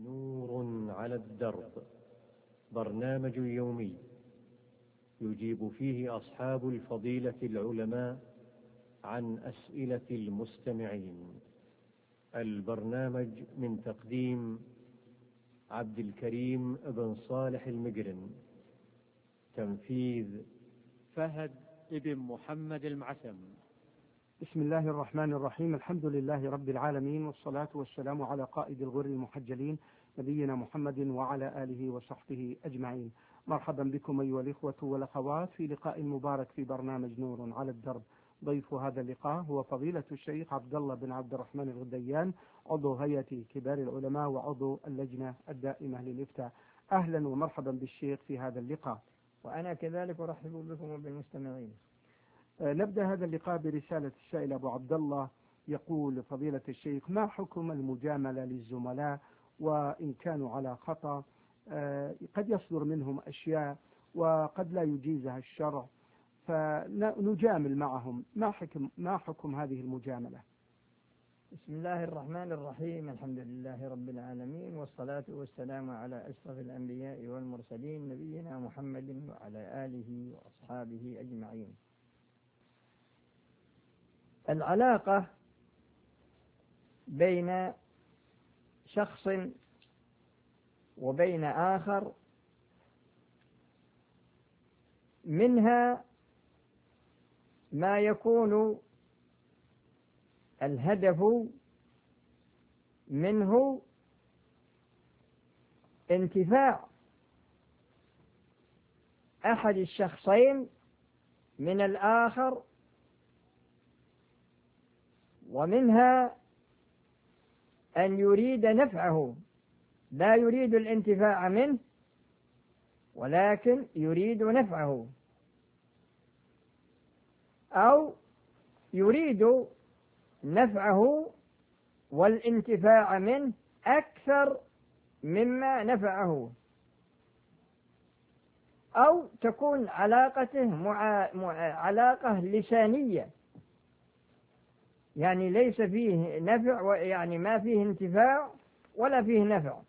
نور على الدرب، برنامج يومي يجيب فيه أصحاب الفضيلة العلماء عن أسئلة المستمعين. البرنامج من تقديم عبد الكريم بن صالح المقرن، تنفيذ فهد بن محمد المعسم. بسم الله الرحمن الرحيم. الحمد لله رب العالمين، والصلاة والسلام على قائد الغر المحجلين نبينا محمد وعلى آله وصحبه أجمعين. مرحبا بكم أيها الإخوة والأخوات في لقاء مبارك في برنامج نور على الدرب. ضيف هذا اللقاء هو فضيلة الشيخ عبد الله بن عبد الرحمن الغديان، عضو هيئة كبار العلماء وعضو اللجنة الدائمة للإفتاء. أهلا ومرحبا بالشيخ في هذا اللقاء. وأنا كذلك أرحب بكم وبالمستمعين. نبدأ هذا اللقاء برسالة السائل أبو عبد الله، يقول فضيلة الشيخ: ما حكم المجاملة للزملاء وإن كانوا على خطأ؟ قد يصدر منهم أشياء وقد لا يجيزها الشرع، فنجامل معهم. ما حكم هذه المجاملة؟ بسم الله الرحمن الرحيم. الحمد لله رب العالمين، والصلاة والسلام على أشرف الأنبياء والمرسلين نبينا محمد وعلى آله وأصحابه أجمعين. العلاقة بين شخص وبين آخر منها ما يكون الهدف منه انتفاع أحد الشخصين من الآخر، ومنها أن يريد نفعه، لا يريد الانتفاع منه ولكن يريد نفعه، أو يريد نفعه والانتفاع منه أكثر مما نفعه، أو تكون علاقته علاقة لسانية، يعني ليس فيه نفع، يعني ما فيه انتفاع ولا فيه نفع.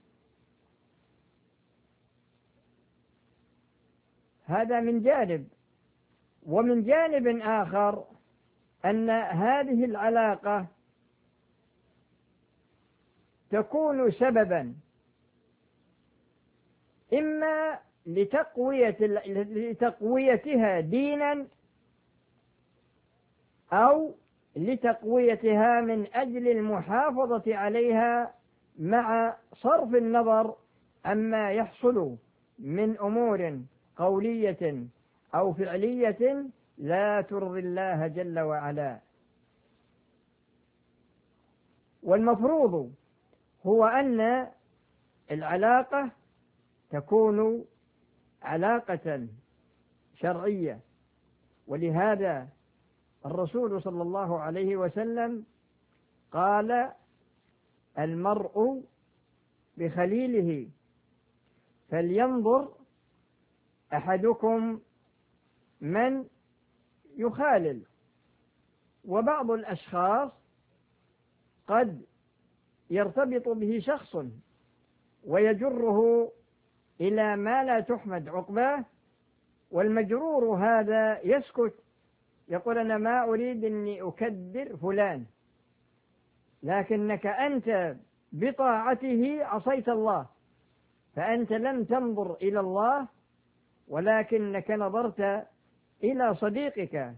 هذا من جانب. ومن جانب آخر أن هذه العلاقة تكون سببا إما لتقويتها دينا أو لتقويتها من أجل المحافظة عليها مع صرف النظر عما يحصل من أمور قولية أو فعلية لا ترضي الله جل وعلا. والمفروض هو أن العلاقة تكون علاقة شرعية، ولهذا الرسول صلى الله عليه وسلم قال: المرء بخليله فلينظر أحدكم من يخالل. وبعض الأشخاص قد يرتبط به شخص ويجره إلى ما لا تحمد عقباه، والمجرور هذا يسكت، يقول: أنا ما أريد أني أكدر فلان، لكنك أنت بطاعته عصيت الله، فأنت لم تنظر إلى الله ولكنك نظرت إلى صديقك.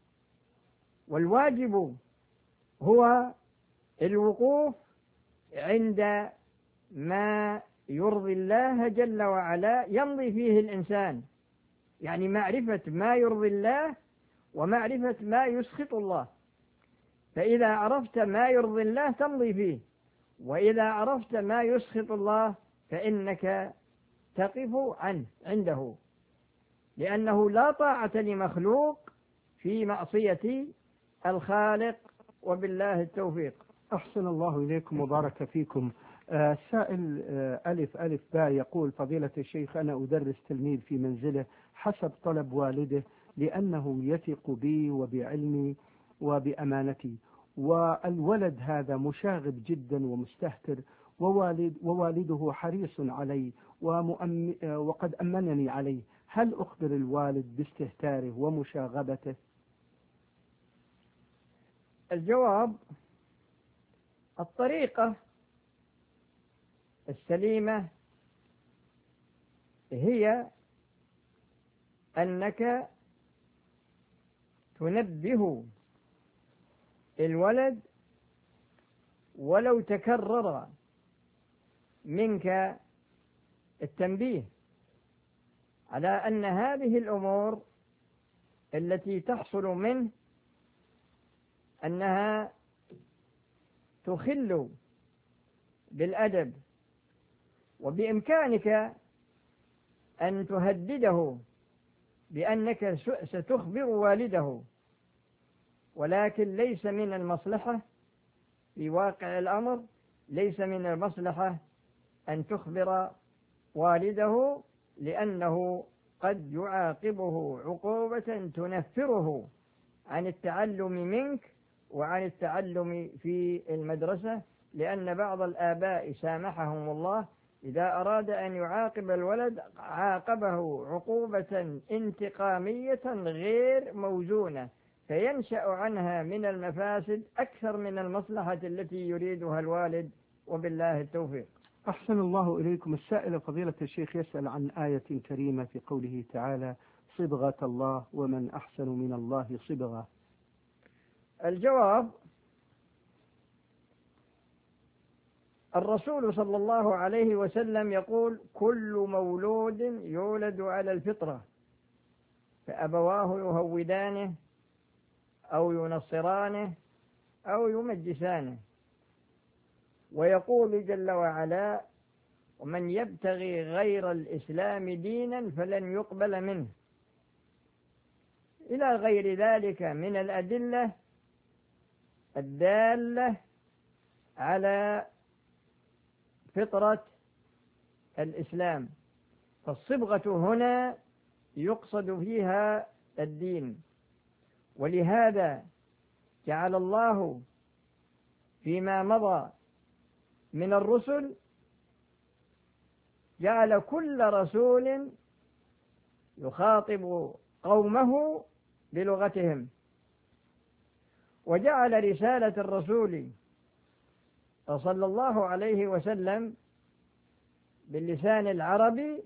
والواجب هو الوقوف عند ما يرضي الله جل وعلا يمضي فيه الإنسان، يعني معرفة ما يرضي الله ومعرفة ما يسخط الله. فإذا عرفت ما يرضي الله تمضي فيه، وإذا عرفت ما يسخط الله فإنك تقف عنده، لأنه لا طاعة لمخلوق في معصية الخالق، وبالله التوفيق. أحسن الله إليكم وبارك فيكم. السائل ألف ألف باء يقول: فضيلة الشيخ، أنا أدرس تلميذ في منزله حسب طلب والده لأنه يثق بي وبعلمي وبأمانتي، والولد هذا مشاغب جدا ومستهتر، ووالده حريص عليه وقد أمنني عليه، هل أخبر الوالد باستهتاره ومشاغبته؟ الجواب: الطريقة السليمة هي أنك تنبه الولد ولو تكرر منك التنبيه على أن هذه الأمور التي تحصل منه أنها تخل بالأدب، وبإمكانك أن تهدده بأنك ستخبر والده، ولكن ليس من المصلحة في واقع الأمر، ليس من المصلحة أن تخبر والده، لأنه قد يعاقبه عقوبة تنفره عن التعلم منك وعن التعلم في المدرسة، لأن بعض الآباء سامحهم الله إذا أراد أن يعاقب الولد عاقبه عقوبة انتقامية غير موزونة، فينشأ عنها من المفاسد أكثر من المصلحة التي يريدها الوالد، وبالله التوفيق. أحسن الله إليكم. السائل فضيلة الشيخ يسأل عن آية كريمة في قوله تعالى: صبغة الله ومن أحسن من الله صبغة. الجواب: الرسول صلى الله عليه وسلم يقول: كل مولود يولد على الفطرة فأبواه يهودانه أو ينصرانه أو يمجسانه. ويقول جل وعلا: ومن يبتغي غير الإسلام دينا فلن يقبل منه، إلى غير ذلك من الأدلة الدالة على فطرة الإسلام. فالصبغة هنا يقصد فيها الدين، ولهذا جعل الله فيما مضى من الرسل جعل كل رسول يخاطب قومه بلغتهم، وجعل رسالة الرسول صلى الله عليه وسلم باللسان العربي،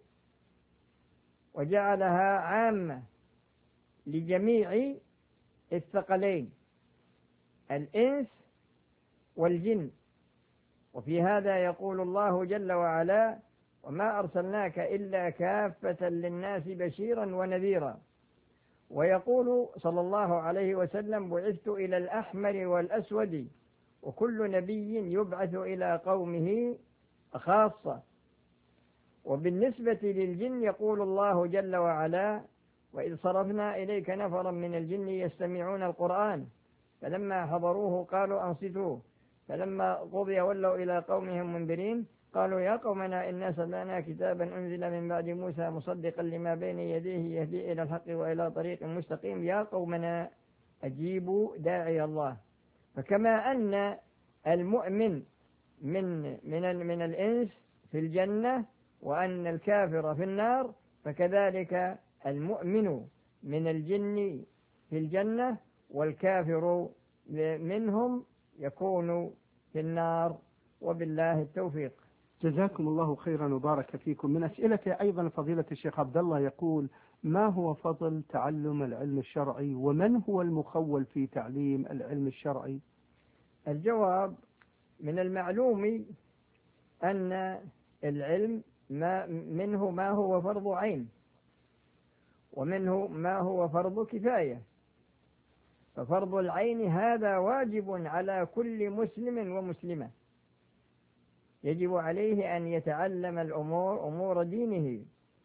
وجعلها عامة لجميع الثقلين الإنس والجن. وفي هذا يقول الله جل وعلا: وما أرسلناك إلا كافة للناس بشيرا ونذيرا. ويقول صلى الله عليه وسلم: بعثت إلى الأحمر والأسود. وكل نبي يبعث إلى قومه خاصة. وبالنسبة للجن يقول الله جل وعلا: وإذ صرفنا إليك نفرا من الجن يستمعون القرآن فلما حضروه قالوا أنصتوا فلما قضي ولوا إلى قومهم منذرين قالوا يا قومنا إنا سمعنا كتابا أنزل من بعد موسى مصدقا لما بين يديه يهدي إلى الحق وإلى طريق مستقيم يا قومنا أجيبوا داعي الله. فكما أن المؤمن من الإنس في الجنة وأن الكافر في النار، فكذلك المؤمن من الجن في الجنة والكافر منهم يكون في النار، وبالله التوفيق. جزاكم الله خيرا وبارك فيكم. من أسئلة أيضا فضيلة الشيخ عبد الله يقول: ما هو فضل تعلم العلم الشرعي، ومن هو المخول في تعليم العلم الشرعي؟ الجواب: من المعلوم أن العلم منه ما هو فرض عين ومنه ما هو فرض كفاية. ففرض العين هذا واجب على كل مسلم ومسلمة، يجب عليه أن يتعلم أمور دينه.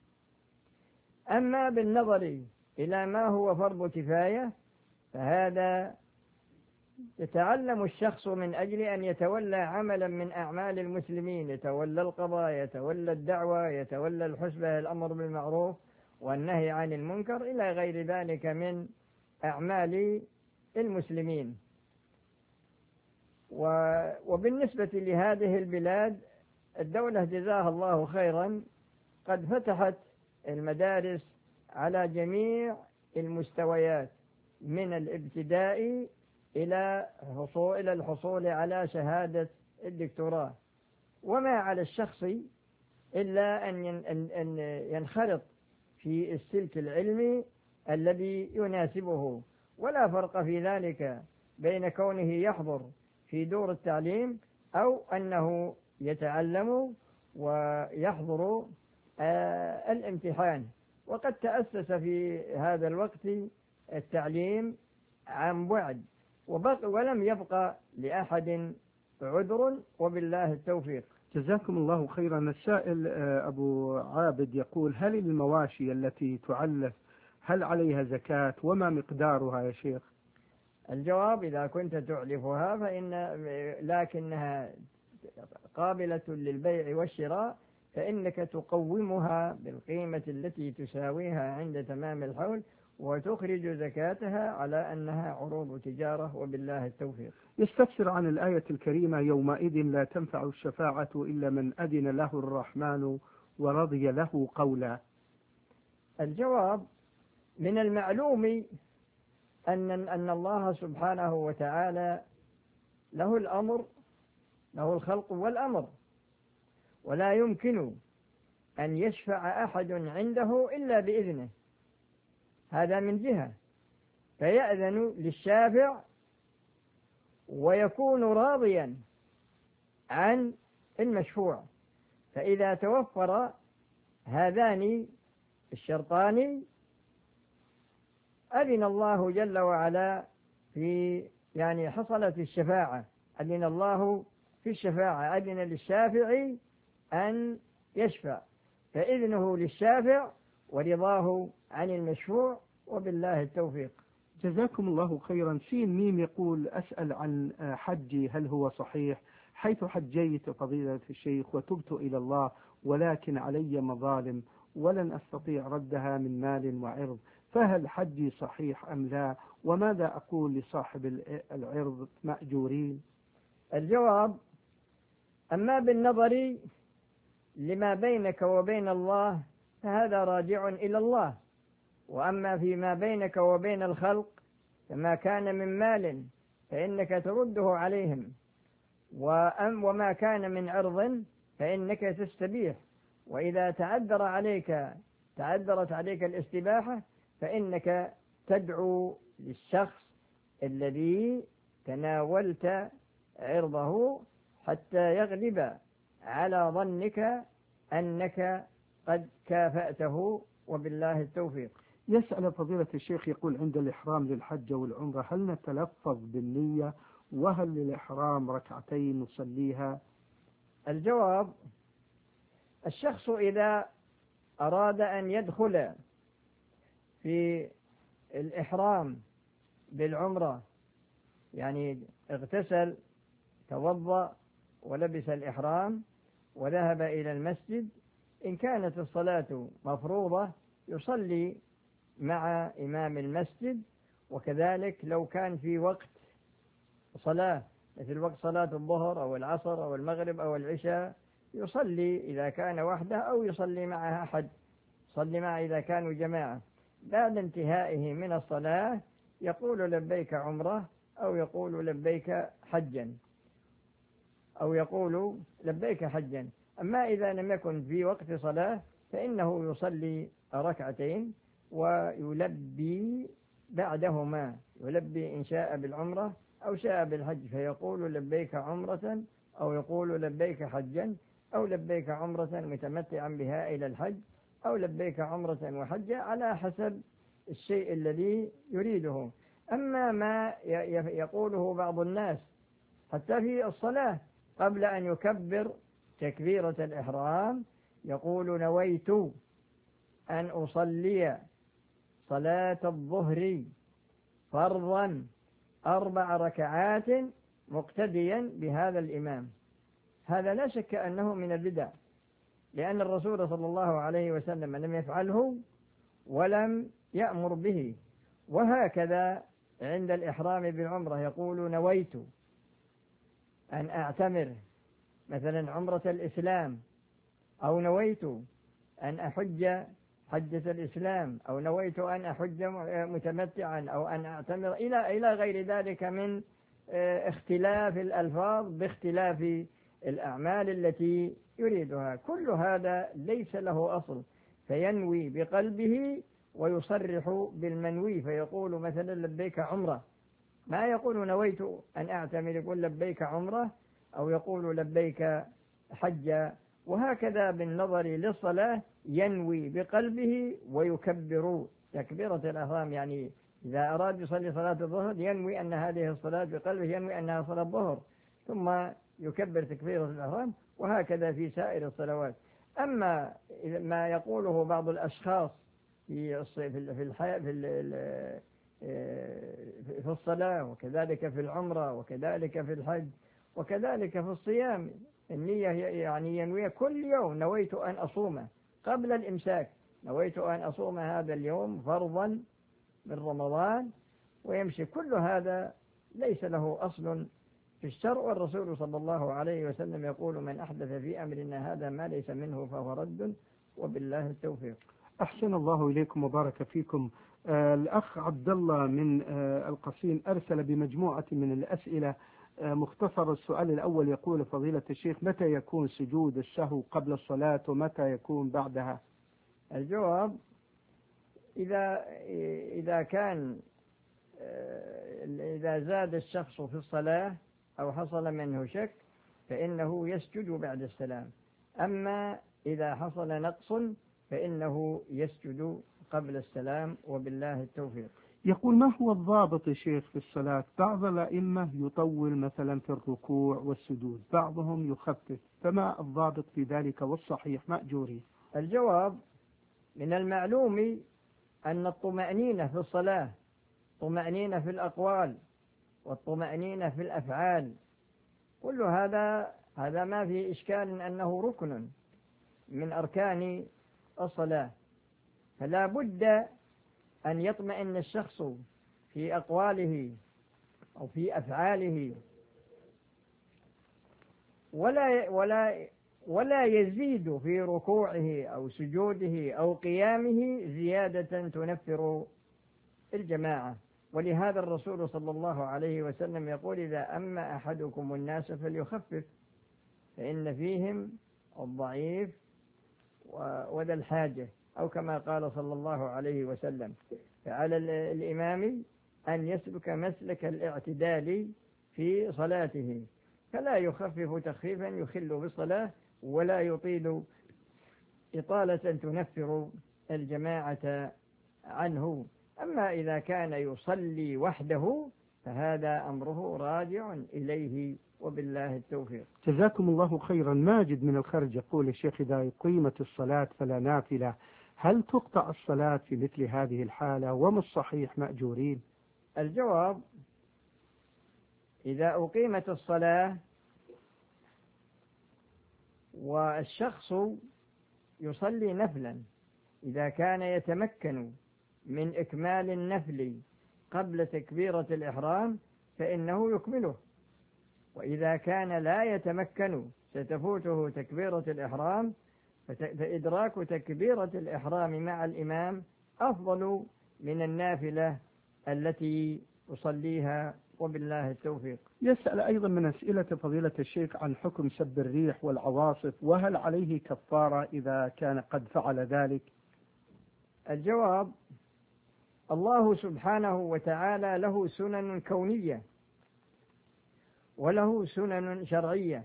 أما بالنظر إلى ما هو فرض كفاية فهذا يتعلم الشخص من أجل أن يتولى عملا من أعمال المسلمين، يتولى القضاء، يتولى الدعوة، يتولى الحسبة، الأمر بالمعروف والنهي عن المنكر، إلى غير ذلك من أعمال المسلمين. وبالنسبة لهذه البلاد الدولة جزاها الله خيرا قد فتحت المدارس على جميع المستويات من الابتدائي إلى الحصول على شهادة الدكتوراه، وما على الشخص إلا أن ينخرط في السلك العلمي الذي يناسبه، ولا فرق في ذلك بين كونه يحضر في دور التعليم أو أنه يتعلم ويحضر الامتحان. وقد تأسس في هذا الوقت التعليم عن بعد ولم يبقى لأحد عذر، وبالله التوفيق. جزاكم الله خيرا. السائل أبو عابد يقول: هل المواشي التي تعلف هل عليها زكاة وما مقدارها يا شيخ؟ الجواب: إذا كنت تعلفها لكنها قابلة للبيع والشراء فإنك تقومها بالقيمة التي تساويها عند تمام الحول وتخرج زكاتها على أنها عروض تجارة، وبالله التوفيق. يستفسر عن الآية الكريمة: يومئذ لا تنفع الشفاعة إلا من أذن له الرحمن ورضي له قولا. الجواب: من المعلوم أن الله سبحانه وتعالى له الأمر، له الخلق والأمر، ولا يمكن أن يشفع أحد عنده إلا بإذنه، هذا من جهة، فيأذن للشافع ويكون راضيا عن المشفوع. فإذا توفر هذان الشرطان أذن الله جل وعلا حصلت الشفاعة، أذن الله في الشفاعة، أذن للشافع أن يشفع، فإذنه للشافع ورضاه عن المشفوع، وبالله التوفيق. جزاكم الله خيرا. سين ميم يقول: أسأل عن حجي هل هو صحيح، حيث حجيت فضيلة الشيخ وتبت إلى الله، ولكن علي مظالم ولن أستطيع ردها من مال وعرض، فهل حجي صحيح أم لا؟ وماذا أقول لصاحب العرض مأجورين؟ الجواب: أما بالنظر لما بينك وبين الله فهذا راجع إلى الله، وأما فيما بينك وبين الخلق فما كان من مال فإنك ترده عليهم، وما كان من عرض فإنك تستبيح، وإذا تعذرت عليك الاستباحة فإنك تدعو للشخص الذي تناولت عرضه حتى يغلب على ظنك أنك قد كافأته، وبالله التوفيق. يسأل فضيلة الشيخ يقول: عند الإحرام للحج والعمرة هل نتلفظ بالنية، وهل للإحرام ركعتين نصليها؟ الجواب: الشخص إذا أراد أن يدخل في الإحرام بالعمرة، اغتسل توضأ ولبس الإحرام وذهب إلى المسجد، إن كانت الصلاة مفروضة يصلي مع إمام المسجد، وكذلك لو كان في وقت صلاة مثل وقت صلاة الظهر أو العصر أو المغرب أو العشاء يصلي إذا كان وحده، أو يصلي معه أحد، يصلي معه إذا كانوا جماعة. بعد انتهائه من الصلاة يقول لبيك عمرة، أو يقول لبيك حجا، أما إذا لم يكن في وقت صلاة فإنه يصلي ركعتين ويلبي بعدهما، يلبي إن شاء بالعمرة أو شاء بالحج، فيقول لبيك عمرة، أو يقول لبيك حجا، أو لبيك عمرة متمتعا بها إلى الحج، أو لبيك عمرة وحجا، على حسب الشيء الذي يريده. أما ما يقوله بعض الناس حتى في الصلاة قبل أن يكبر تكبيرة الإحرام يقول: نويت أن أصلي صلاة الظهر فرضا 4 ركعات مقتديا بهذا الإمام. هذا لا شك أنه من البدع، لأن الرسول صلى الله عليه وسلم لم يفعله ولم يأمر به. وهكذا عند الإحرام بالعمرة يقول: نويت أن أعتمر مثلا عمرة الإسلام، أو نويت أن أحج حجة الإسلام، أو نويت أن أحج متمتعا، أو أن أعتمر إلى غير ذلك من اختلاف الألفاظ باختلاف الأعمال التي يريدها. كل هذا ليس له أصل، فينوي بقلبه ويصرح بالمنوي، فيقول مثلا لبيك عمرة، ما يقول نويت أن أعتمر، يقول لبيك عمرة، أو يقول لبيك حجة. وهكذا بالنظر للصلاة ينوي بقلبه ويكبر تكبيرة الإحرام، يعني إذا أراد يصلي صلاة الظهر ينوي أن هذه الصلاة بقلبه، ينوي أنها صلاة الظهر، ثم يكبر تكبيرة الإحرام، وهكذا في سائر الصلوات. أما ما يقوله بعض الأشخاص في الصلاة، وكذلك في العمرة، وكذلك في الحج، وكذلك في الصيام، النية يعني ينوي كل يوم نويت أن أصوم قبل الإمساك، نويت أن أصوم هذا اليوم فرضا من رمضان، ويمشي. كل هذا ليس له أصل في الشرع، والرسول صلى الله عليه وسلم يقول: من أحدث في أمرنا هذا ما ليس منه فهو رد، وبالله التوفيق. أحسن الله إليكم وبارك فيكم. الأخ عبد الله من القصيم أرسل بمجموعة من الأسئلة. مختصر السؤال الأول يقول: فضيلة الشيخ، متى يكون سجود السهو قبل الصلاة ومتى يكون بعدها؟ الجواب: إذا زاد الشخص في الصلاة أو حصل منه شك فإنه يسجد بعد السلام، أما إذا حصل نقص فإنه يسجد قبل السلام، وبالله التوفيق. يقول: ما هو الضابط يا شيخ في الصلاة؟ بعض الأئمة يطول مثلا في الركوع والسجود، بعضهم يخفف، فما الضابط في ذلك والصحيح مأجورين؟ الجواب: من المعلوم أن الطمأنينة في الصلاة طمأنينة في الأقوال والطمأنينة في الأفعال، كل هذا ما في إشكال أنه ركن من أركان الصلاة، فلا بد أن يطمئن الشخص في أقواله أو في أفعاله، ولا يزيد في ركوعه أو سجوده أو قيامه زيادة تنفر الجماعة. ولهذا الرسول صلى الله عليه وسلم يقول: إذا أما أحدكم الناس فليخفف، فإن فيهم الضعيف وذا الحاجة، أو كما قال صلى الله عليه وسلم. فعلى الإمام أن يسلك مسلك الاعتدال في صلاته، فلا يخفف تخفيفا يخل بالصلاة، ولا يطيل إطالة تنفر الجماعة عنه. أما إذا كان يصلي وحده فهذا أمره راجع إليه، وبالله التوفيق. جزاكم الله خيرا. ماجد من الخرج يقول: الشيخ، إذا قيمت الصلاة فلا نافلة، هل تقطع الصلاة في مثل هذه الحالة؟ وما الصحيح مأجورين؟ الجواب: إذا أقيمت الصلاة والشخص يصلي نفلا، إذا كان يتمكن من إكمال النفل قبل تكبيرة الإحرام فإنه يكمله، وإذا كان لا يتمكن ستفوته تكبيرة الإحرام، فإدراك تكبيرة الإحرام مع الإمام أفضل من النافلة التي يصليها، وبالله التوفيق. يسأل أيضا من أسئلة فضيلة الشيخ عن حكم سب الريح والعواصف، وهل عليه كفارة إذا كان قد فعل ذلك؟ الجواب: الله سبحانه وتعالى له سنن كونية وله سنن شرعية،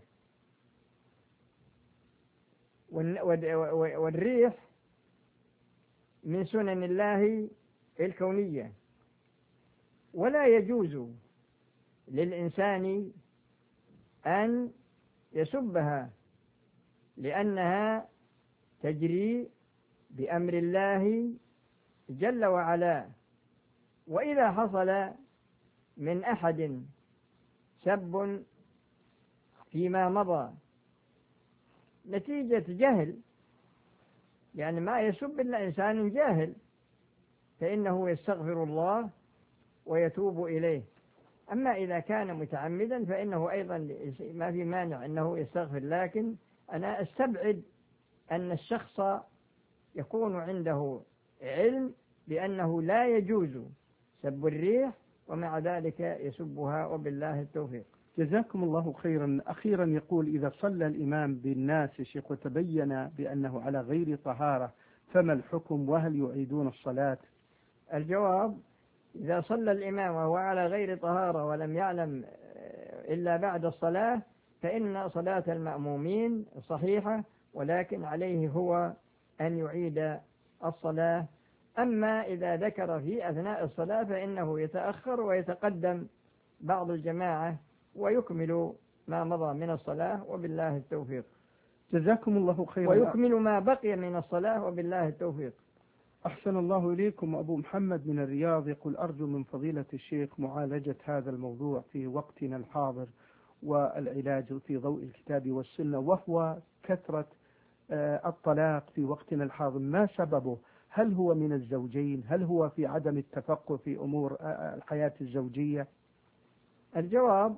والريح من سنن الله الكونية، ولا يجوز للإنسان أن يسبها، لأنها تجري بأمر الله جل وعلا. وإذا حصل من أحد سب فيما مضى نتيجة جهل، يعني ما يسب إلا إنسان جاهل، فإنه يستغفر الله ويتوب إليه. أما إذا كان متعمدا فإنه أيضا ما في مانع أنه يستغفر، لكن أنا أستبعد أن الشخص يكون عنده علم بأنه لا يجوز سب الريح ومع ذلك يسبها، وبالله التوفيق. جزاكم الله خيرا. أخيرا يقول: إذا صلى الإمام بالناس يا شيخ وتبين بأنه على غير طهارة فما الحكم وهل يعيدون الصلاة؟ الجواب: إذا صلى الإمام وهو على غير طهارة ولم يعلم إلا بعد الصلاة فإن صلاة المأمومين صحيحة، ولكن عليه هو أن يعيد الصلاة. أما إذا ذكر في أثناء الصلاة فإنه يتأخر ويتقدم بعض الجماعة ويكمل ما مضى من الصلاة، وبالله التوفيق. جزاكم الله خيرا. ويكمل ما بقي من الصلاة، وبالله التوفيق. أحسن الله إليكم. أبو محمد من الرياض يقول: أرجو من فضيلة الشيخ معالجة هذا الموضوع في وقتنا الحاضر والعلاج في ضوء الكتاب والسنة، وهو كثرة الطلاق في وقتنا الحاضر. ما سببه؟ هل هو من الزوجين؟ هل هو في عدم التفقه في أمور الحياة الزوجية؟ الجواب: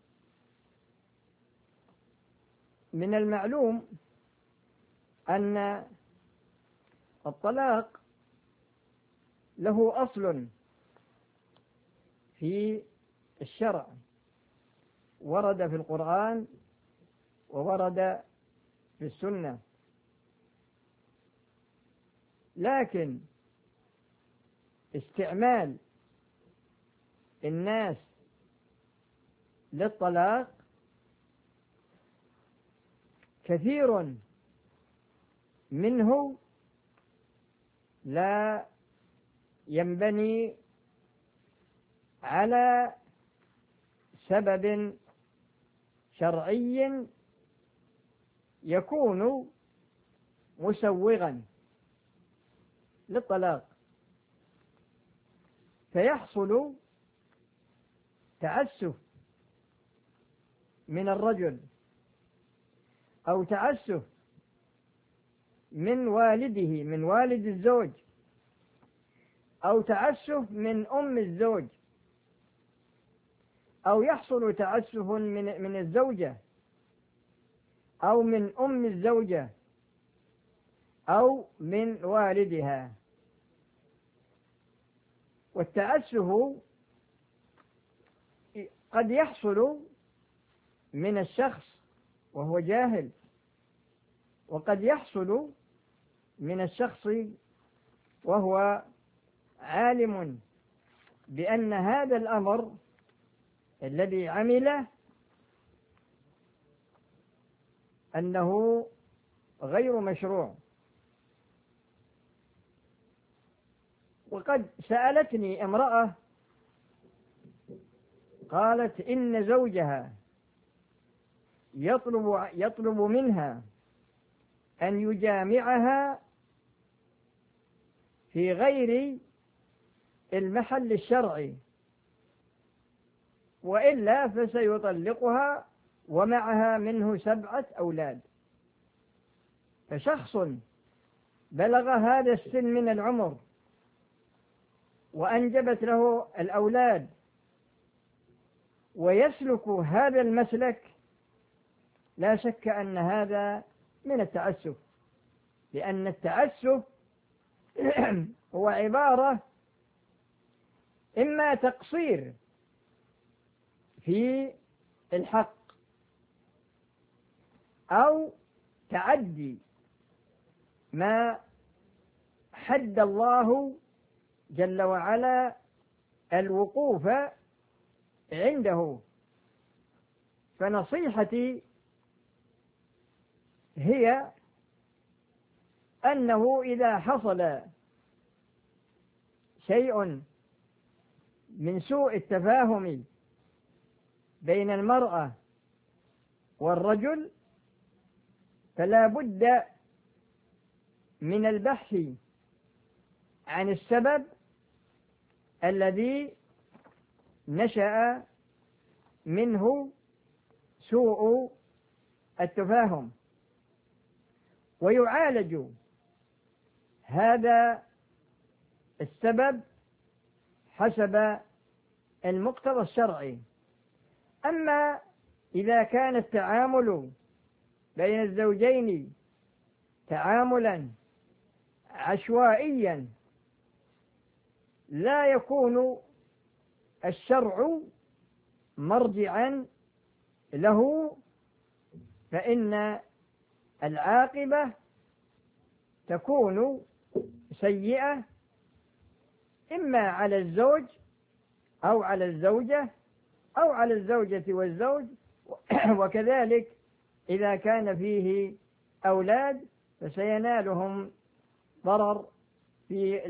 من المعلوم أن الطلاق له أصل في الشرع، ورد في القرآن وورد في السنة، لكن استعمال الناس للطلاق كثير منه لا ينبني على سبب شرعي يكون مسوغا للطلاق، فيحصل تعسف من الرجل أو تعسف من والده، من والد الزوج، أو تعسف من أم الزوج، أو يحصل تعسف من الزوجة أو من أم الزوجة أو من والدها. والتعسف قد يحصل من الشخص وهو جاهل، وقد يحصل من الشخص وهو عالم بأن هذا الأمر الذي عمله أنه غير مشروع. وقد سألتني امرأة قالت إن زوجها يطلب منها أن يجامعها في غير المحل الشرعي، وإلا فسيطلقها ومعها منه 7 أولاد. فشخص بلغ هذا السن من العمر وأنجبت له الأولاد ويسلك هذا المسلك، لا شك أن هذا من التعسف، لأن التعسف هو عبارة إما تقصير في الحق أو تعدي ما حد الله جل وعلا الوقوف عنده. فنصيحتي هي أنه إذا حصل شيء من سوء التفاهم بين المرأة والرجل فلا بد من البحث عن السبب الذي نشأ منه سوء التفاهم، ويعالج هذا السبب حسب المقتضى الشرعي. أما إذا كان التعامل بين الزوجين تعاملا عشوائيا لا يكون الشرع مرجعا له، فإن العاقبة تكون سيئة إما على الزوج أو على الزوجة أو على الزوجة والزوج، وكذلك إذا كان فيه أولاد فسينالهم ضرر في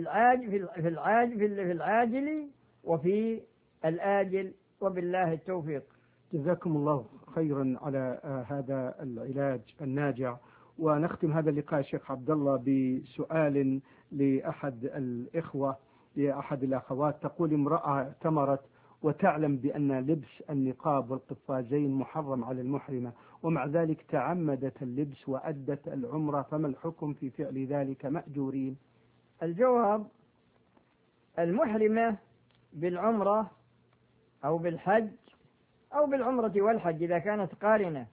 العاجل وفي الآجل، وبالله التوفيق. جزاكم الله خيرا على هذا العلاج الناجع. ونختم هذا اللقاء شيخ عبد الله بسؤال لأحد الإخوة، لأحد الأخوات. تقول امرأة اعتمرت وتعلم بأن لبس النقاب والقفازين محرم على المحرمة، ومع ذلك تعمدت اللبس وأدت العمرة، فما الحكم في فعل ذلك؟ مأجورين؟ الجواب: المحرمة بالعمرة أو بالحج أو بالعمرة والحج إذا كانت قارنة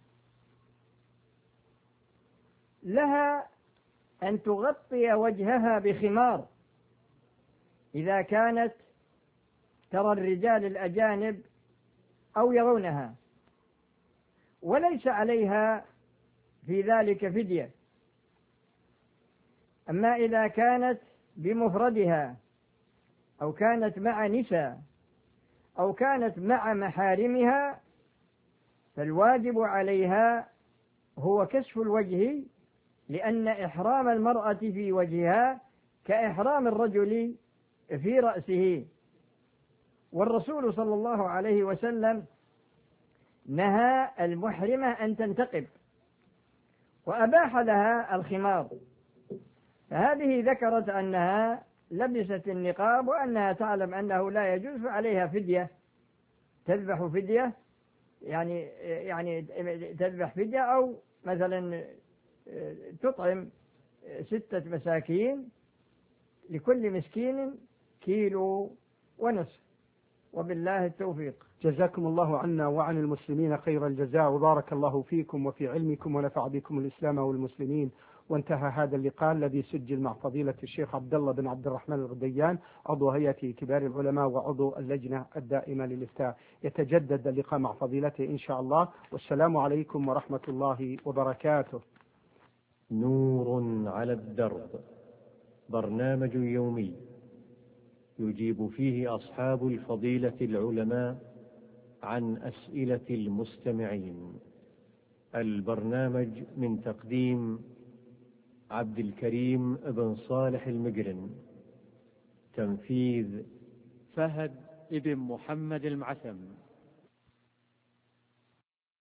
لها أن تغطي وجهها بخمار إذا كانت ترى الرجال الأجانب أو يرونها، وليس عليها في ذلك فدية. أما إذا كانت بمفردها أو كانت مع نساء أو كانت مع محارمها فالواجب عليها هو كشف الوجه، لأن إحرام المرأة في وجهها كإحرام الرجل في رأسه. والرسول صلى الله عليه وسلم نهى المحرمة أن تنتقب وأباح لها الخمار، فهذه ذكرت أنها لبست النقاب وأنها تعلم أنه لا يجوز، فعليها فدية، تذبح فدية، يعني تذبح فدية، أو مثلا تطعم 6 مساكين لكل مسكين 1.5 كيلو، وبالله التوفيق. جزاكم الله عنا وعن المسلمين خير الجزاء، وبارك الله فيكم وفي علمكم ونفع بكم الإسلام والمسلمين. وانتهى هذا اللقاء الذي سجل مع فضيلة الشيخ عبد الله بن عبد الرحمن الغديان، عضو هيئة كبار العلماء وعضو اللجنة الدائمة للإفتاء. يتجدد اللقاء مع فضيلته إن شاء الله، والسلام عليكم ورحمة الله وبركاته. نور على الدرب، برنامج يومي يجيب فيه أصحاب الفضيلة العلماء عن أسئلة المستمعين. البرنامج من تقديم عبد الكريم بن صالح المقرن، تنفيذ فهد بن محمد المعثم.